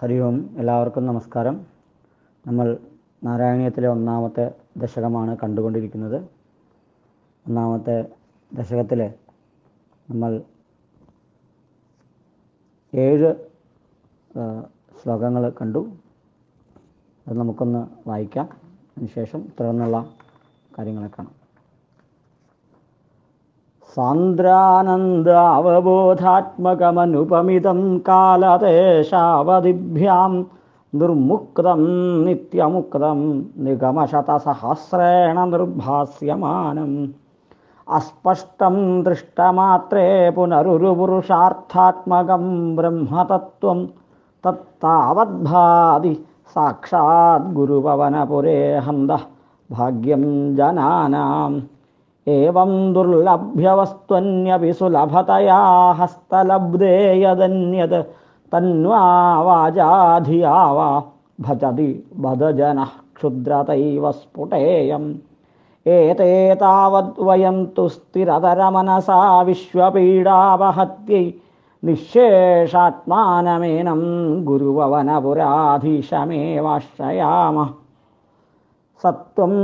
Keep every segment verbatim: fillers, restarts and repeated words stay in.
ഹരി ഓം. എല്ലാവർക്കും നമസ്കാരം. നമ്മൾ നാരായണീയത്തിലെ ഒന്നാമത്തെ ദശകമാണ് കണ്ടുകൊണ്ടിരിക്കുന്നത്. ഒന്നാമത്തെ ദശകത്തിൽ നമ്മൾ ഏഴ് ശ്ലോകങ്ങൾ കണ്ടു. അത് നമുക്കൊന്ന് വായിക്കാം. അതിനുശേഷം തുടർന്നുള്ള കാര്യങ്ങളെ കാണാം. സാന്ദ്രാനന്ദാവബോധാത്മകമനുപമിതം കാലദേശാവധിഭ്യാം നിർമുക്തം നിത്യമുക്തം നിഗമശതസഹസ്രേണ നിർഭാസ്യമാനം അസ്പഷ്ടം ദൃഷ്ടമാത്രേ പുനരുരുപുരുഷാർത്ഥാത്മകം ബ്രഹ്മതത്വം തത്താവദ്ഭാതി സാക്ഷാത് ഗുരുപവനപുരേ ഹന്ത ഭാഗ്യം ജനാനാം ഏവം ദുർലഭ്യവസ്ത്വന്യപി സുലഭതയാ ഹസ്തലബ്ധേ യദന്യത് തന്വാ വാചാധിയാ വാ ഭജതി ബദജനഃ ക്ഷുദ്രതൈവ സ്ഫുടേയം ഏതേ താവത് വയം തു സ്ഥിരതരമനസാ വിശ്വപീഡാപഹത്यै നിശ്ശേഷാത്മാനമേനം ഗുരുഭവനപുരാധീശമേവാശ്രയാമഃ. സത്വം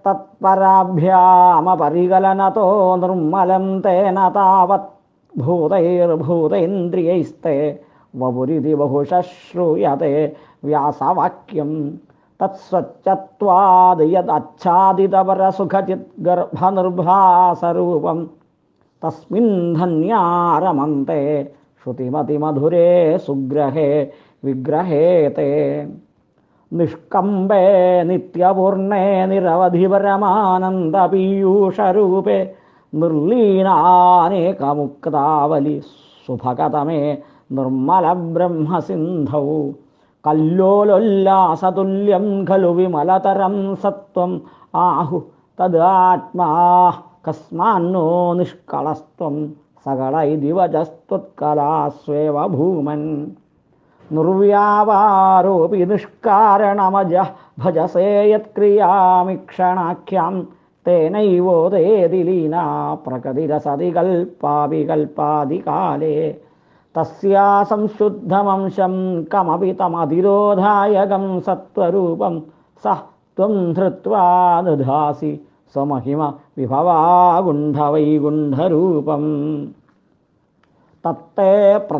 യത്തത്പരാഭ്യാമപരികലനതോ നിർമ്മലം തേന താവത് ഭൂതൈർഭൂതേന്ദ്രിയൈസ്തേ വപുരിതി ബഹുശഃ ശ്രൂയത്തെ വ്യാസവാക്യം തത്സ്വച്ഛത്വാദ് യദാച്ഛാദിതപരസുഖചിത് ഗർഭനിർഭാസരൂപം തസ്മിൻ ധന്യാരമന്തെ ശ്രുതിമതിമധുരേ സുഗ്രഹേ വിഗ്രഹേ തേ നിഷ്കമ്പേ നിത്യപൂർണേ നിരവധി പരമാനന്ദപീയൂഷരൂപേ നിർലീനാനേകമുക്താവലി സുഭഗതമേ നിർമ്മല ബ്രഹ്മസിന്ധൗ കല്ലോലോല്ലാസതുല്യം ഖലു വിമലതരം സത്വം ആഹു തദാത്മാ കസ്മാന്നോ നിഷ്കളസ്ത്വം സകളൈദിവജസ്ത്വത്കലാസ്വേവ ഭൂമൻ നിർവ്യാപാരോപി നിഷ്കാരണമജഃ ഭജസേ യത്ക്രിയാമിക്ഷണാഖ്യാം തേനൈവോദേതി ലീനാ പ്രകൃതിരസതി കൽപ്പാവികൽപ്പാദികാലേ തസ്യാ സംശുദ്ധമംശം കമപി തമതിരോധായകം സത്വരൂപം സ ത്വം ധൃത്വാ ദധാസി സ്വമഹിമ വിഭവാഗുണ്ഠവൈകുണ്ഠരൂപം തത്തേ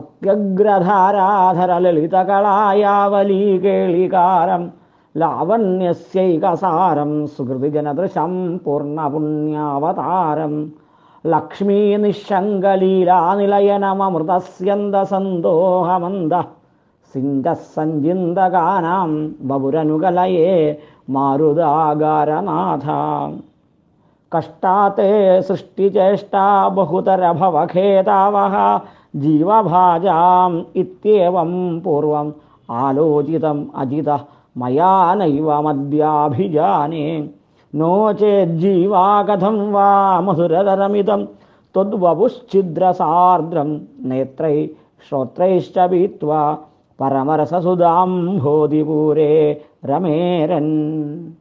പ്രത്യഗ്രധാരാധരലളിതകളായാവലീകേളികാരം ലാവണ്യസ്യൈകസാരം സുഹൃതിജനദൃശം പൂർണ്ണപുണ്യാവതാരം ലക്ഷ്മീനിശങ്കലീലാനിലയനമമൃതസ്യന്ദസന്തോഹമന്ദ സിഞ്ചസഞ്ചിന്തകാനാം ബപുരനുകലയേ മാരുതാകാരനാഥ കഷ്ടാത്തെ സൃഷ്ടിചേഷ്ടാ ബഹുതരഭവഖേതാവഹ ജീവഭാജാം ഇത്യേവം പൂർവം ആലോചിതം അജിത മയാ നൈവ മദ്യാഭിജാനേ നോ ചേജ്ജീവാ കഥം വാ മധുരതരമിതം ത്വദ്വപുശ്ഛിദ്രസാർദ്രം നേത്രൈ ശ്രോത്രൈശ്ച പീത്വാ പരമരസസുധാം ഭോധിപൂരേ രമേരൻ.